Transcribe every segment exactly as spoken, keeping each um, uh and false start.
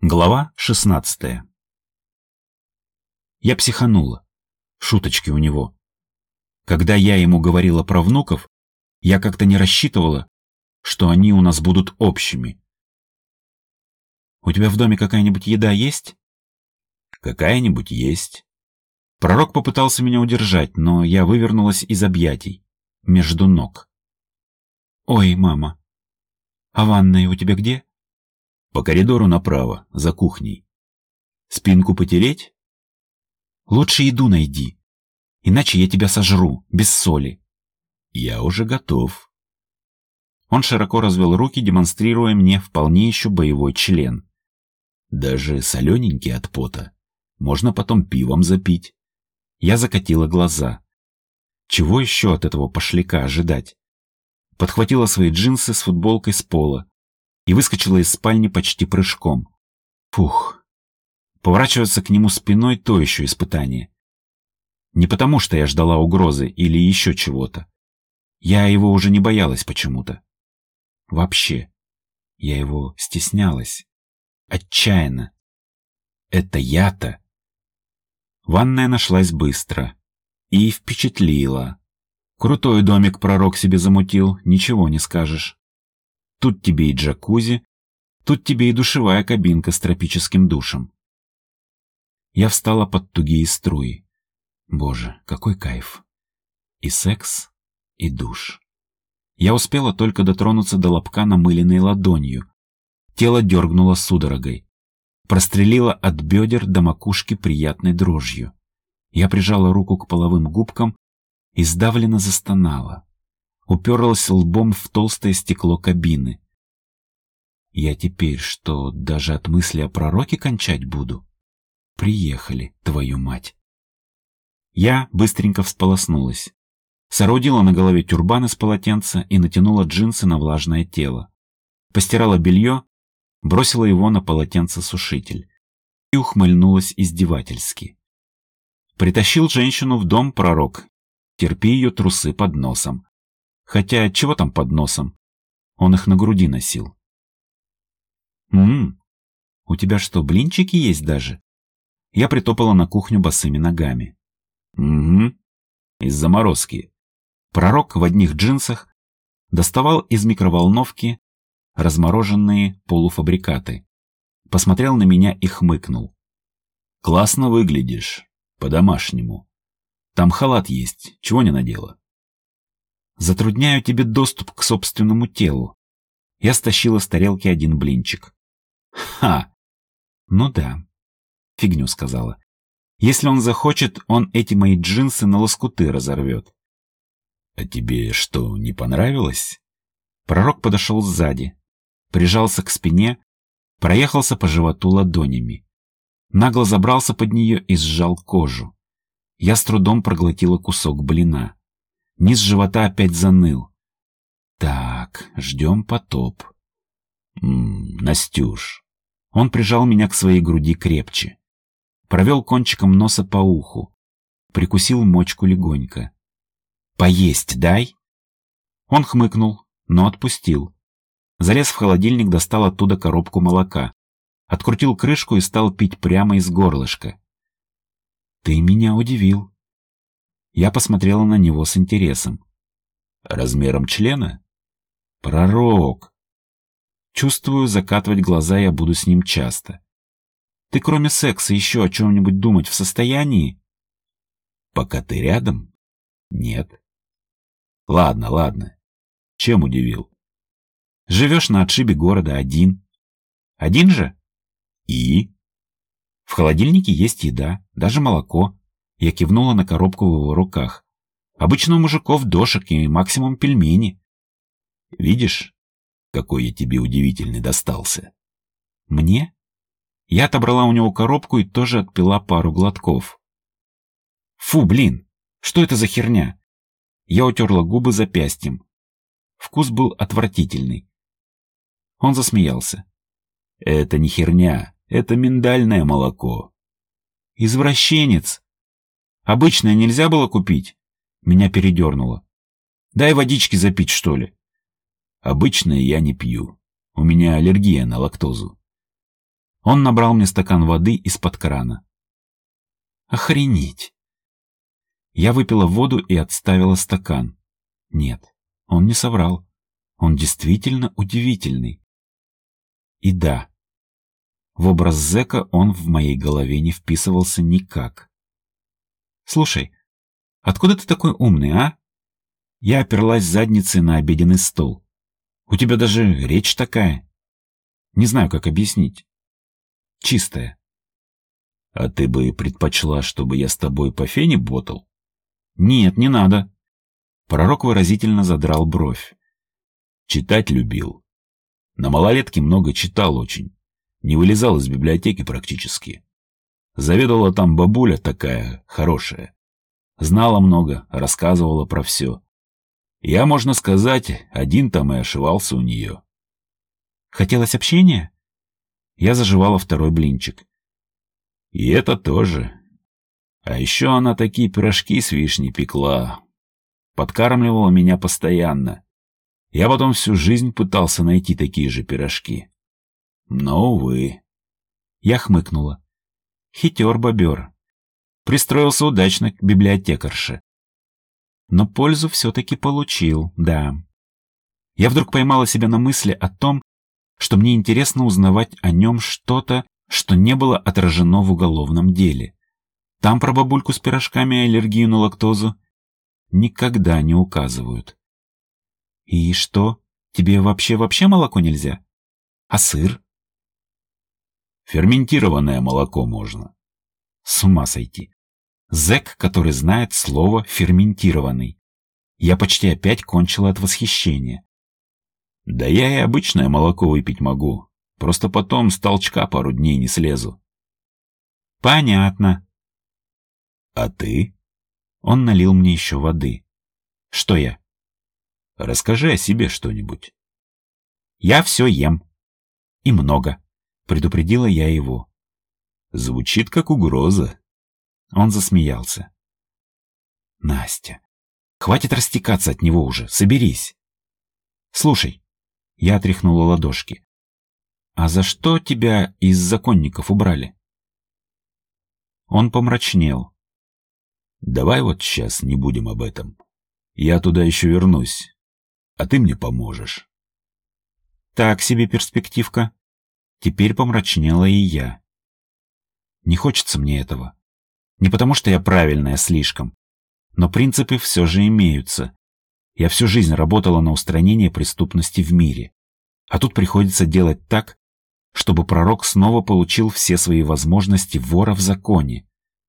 Глава шестнадцатая. Я психанула. Шуточки у него. Когда я ему говорила про внуков, я как-то не рассчитывала, что они у нас будут общими. «У тебя в доме какая-нибудь еда есть?» «Какая-нибудь есть». Пророк попытался меня удержать, но я вывернулась из объятий, между ног. «Ой, мама, а ванная у тебя где?» «По коридору направо, за кухней. Спинку потереть?» «Лучше еду найди, иначе я тебя сожру, без соли». «Я уже готов». Он широко развел руки, демонстрируя мне вполне еще боевой член. «Даже солененький от пота. Можно потом пивом запить». Я закатила глаза. Чего еще от этого пошляка ожидать? Подхватила свои джинсы с футболкой с пола и выскочила из спальни почти прыжком. Фух. Поворачиваться к нему спиной — то еще испытание. Не потому, что я ждала угрозы или еще чего-то. Я его уже не боялась почему-то. Вообще. Я его стеснялась. Отчаянно. Это я-то. Ванная нашлась быстро. И впечатлила. Крутой домик пророк себе замутил, ничего не скажешь. Тут тебе и джакузи, тут тебе и душевая кабинка с тропическим душем. Я встала под тугие струи. Боже, какой кайф. И секс, и душ. Я успела только дотронуться до лобка намыленной ладонью. Тело дергнуло судорогой. Прострелило от бедер до макушки приятной дрожью. Я прижала руку к половым губкам и сдавленно застонала. Уперлась лбом в толстое стекло кабины. Я теперь что, даже от мысли о пророке кончать буду? Приехали, твою мать. Я быстренько всполоснулась. Соорудила на голове тюрбан из полотенца и натянула джинсы на влажное тело. Постирала белье, бросила его на полотенцесушитель и ухмыльнулась издевательски. Притащил женщину в дом пророк. Терпи ее трусы под носом. Хотя, чего там под носом? Он их на груди носил. «Ммм, у тебя что, блинчики есть даже?» Я притопала на кухню босыми ногами. «Угу, из заморозки». Пророк в одних джинсах доставал из микроволновки размороженные полуфабрикаты. Посмотрел на меня и хмыкнул. «Классно выглядишь, по-домашнему. Там халат есть, чего не надела?» «Затрудняю тебе доступ к собственному телу». Я стащила с тарелки один блинчик. «Ха! Ну да, фигню сказала. Если он захочет, он эти мои джинсы на лоскуты разорвет». «А тебе что, не понравилось?» Пророк подошел сзади, прижался к спине, проехался по животу ладонями. Нагло забрался под нее и сжал кожу. Я с трудом проглотила кусок блина. Низ живота опять заныл. Так, ждем потоп. М-м, Настюш. Он прижал меня к своей груди крепче. Провел кончиком носа по уху. Прикусил мочку легонько. «Поесть дай!» Он хмыкнул, но отпустил. Залез в холодильник, достал оттуда коробку молока. Открутил крышку и стал пить прямо из горлышка. «Ты меня удивил». Я посмотрела на него с интересом. «Размером члена?» «Пророк!» Чувствую, закатывать глаза я буду с ним часто. «Ты кроме секса еще о чем-нибудь думать в состоянии?» «Пока ты рядом? Нет». «Ладно, ладно. Чем удивил?» «Живешь на отшибе города один». «Один же?» «И?» «В холодильнике есть еда, даже молоко». Я кивнула на коробку в его руках. «Обычно у мужиков дошек и максимум пельмени». «Видишь, какой я тебе удивительный достался?» «Мне?» Я отобрала у него коробку и тоже отпила пару глотков. «Фу, блин, что это за херня?» Я утерла губы запястьем. Вкус был отвратительный. Он засмеялся. «Это не херня, это миндальное молоко». «Извращенец! Обычное нельзя было купить?» Меня передернуло. «Дай водички запить, что ли?» «Обычное я не пью. У меня аллергия на лактозу». Он набрал мне стакан воды из-под крана. Охренеть! Я выпила воду и отставила стакан. Нет, он не соврал. Он действительно удивительный. И да, в образ зэка он в моей голове не вписывался никак. Слушай, откуда ты такой умный, а? Я оперлась задницей на обеденный стол. У тебя даже речь такая. Не знаю, как объяснить. Чистая. А ты бы предпочла, чтобы я с тобой по фене ботал? Нет, не надо. Пророк выразительно задрал бровь. Читать любил. На малолетке много читал очень. Не вылезал из библиотеки практически. Заведовала там бабуля такая, хорошая. Знала много, рассказывала про все. Я, можно сказать, один там и ошивался у нее. Хотелось общения? Я заживала второй блинчик. И это тоже. А еще она такие пирожки с вишней пекла. Подкармливала меня постоянно. Я потом всю жизнь пытался найти такие же пирожки. Но, увы. Я хмыкнула. Хитер-бобер. Пристроился удачно к библиотекарше. Но пользу все-таки получил, да. Я вдруг поймала себя на мысли о том, что мне интересно узнавать о нем что-то, что не было отражено в уголовном деле. Там про бабульку с пирожками и аллергию на лактозу никогда не указывают. И что, тебе вообще-вообще молоко нельзя? А сыр? Ферментированное молоко можно. С ума сойти. Зэк, который знает слово «ферментированный». Я почти опять кончила от восхищения. Да я и обычное молоко выпить могу. Просто потом с толчка пару дней не слезу. Понятно. А ты? Он налил мне еще воды. Что я? Расскажи о себе что-нибудь. Я все ем. И много. Предупредила я его. Звучит как угроза. Он засмеялся. Настя, хватит растекаться от него уже, соберись. Слушай, я отряхнула ладошки. А за что тебя из законников убрали? Он помрачнел. Давай вот сейчас не будем об этом. Я туда еще вернусь, а ты мне поможешь. Так себе перспективка. Теперь помрачнела и я. Не хочется мне этого. Не потому, что я правильная слишком, но принципы все же имеются. Я всю жизнь работала на устранение преступности в мире. А тут приходится делать так, чтобы пророк снова получил все свои возможности вора в законе.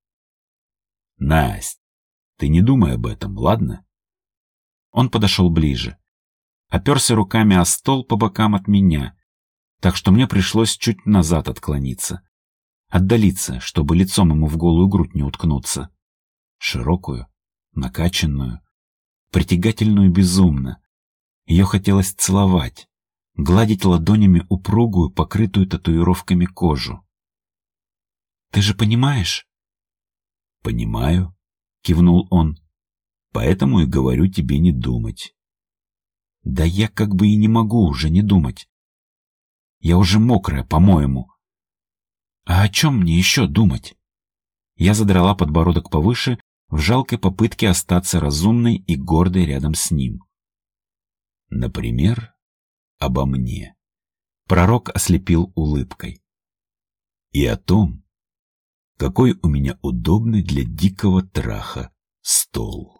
Насть, ты не думай об этом, ладно? Он подошел ближе. Оперся руками о стол по бокам от меня, так что мне пришлось чуть назад отклониться. Отдалиться, чтобы лицом ему в голую грудь не уткнуться. Широкую, накачанную, притягательную безумно. Ее хотелось целовать, гладить ладонями упругую, покрытую татуировками кожу. «Ты же понимаешь?» «Понимаю», — кивнул он. «Поэтому и говорю тебе не думать». «Да я как бы и не могу уже не думать. Я уже мокрая, по-моему. А о чем мне еще думать?» Я задрала подбородок повыше в жалкой попытке остаться разумной и гордой рядом с ним. «Например, обо мне». Пророк ослепил улыбкой. «И о том, какой у меня удобный для дикого траха стол».